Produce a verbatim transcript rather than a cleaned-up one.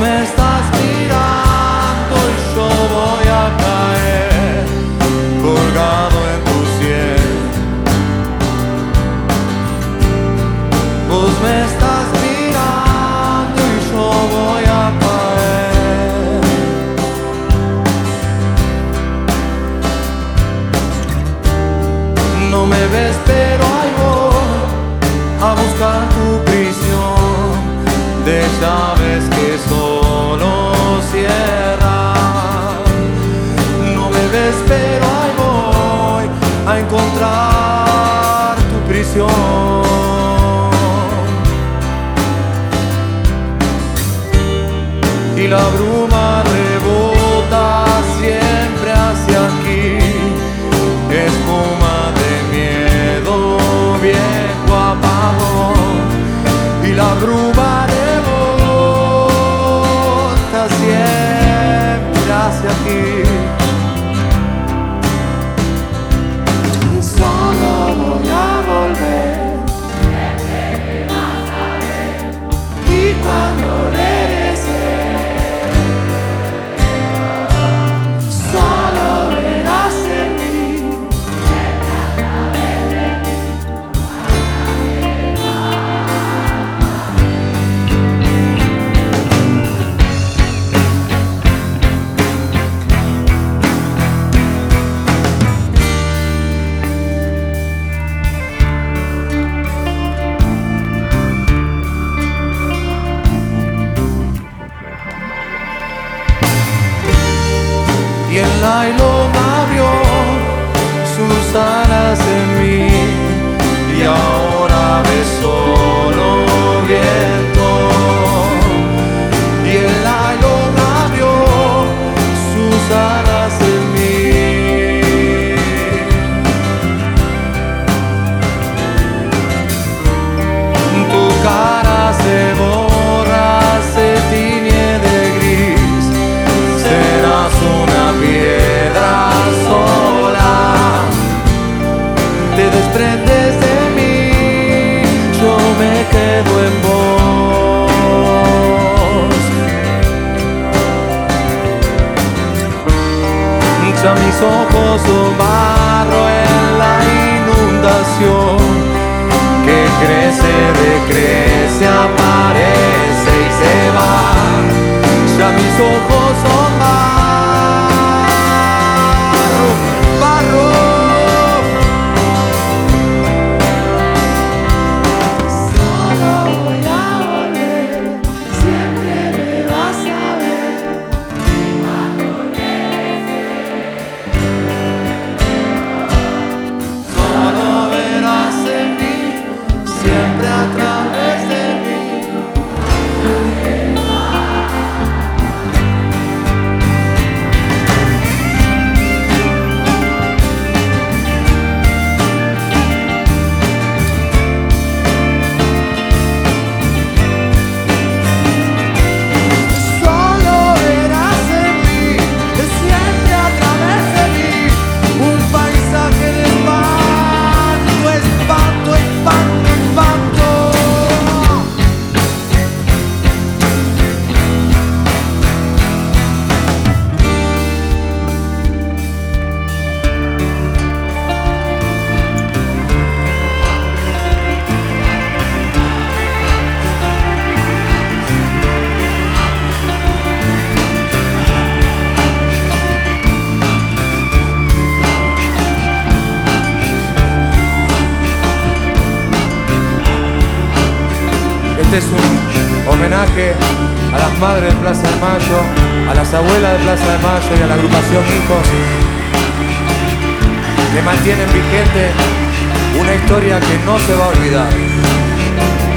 me estás mirando y yo voy a caer colgado en tu cielo. Vos me estás mirando y yo voy a caer. No me ves pero ahí voy a buscar tu prisión de llaves que solo cierran. No me ves pero ahí voy a encontrar tu prisión. Y la bruma rebota siempre hacia aquí, espuma de miedo, viejo apagón. Y la bruma rebota siempre hacia aquí. Y solo voy a volver, y cuando regrese solo verás en mí. Y el nylon abrió sus alas en mí, y ahora ves solo viento. Y el nylon abrió sus alas en mí. Tu cara se borra, se tiñe de gris, serás una piedra sola. Te desprendes de mí, yo me quedo en vos. Ya mis ojos son barro en la inundación, que crece, decrece, aparece y se va. Ya mis ojos son barro, barro. Solo voy a volver, siempre me vas a ver. Y cuando regrese, solo verás en mí, siempre a través de mí. Solo verás en mí, siempre a través de mí, un paisaje de espanto, espanto, espanto, espanto. Este es un homenaje a las madres de Plaza de Mayo, a las abuelas de Plaza de Mayo y a la agrupación Hijos, que mantienen vigente una historia que no se va a olvidar.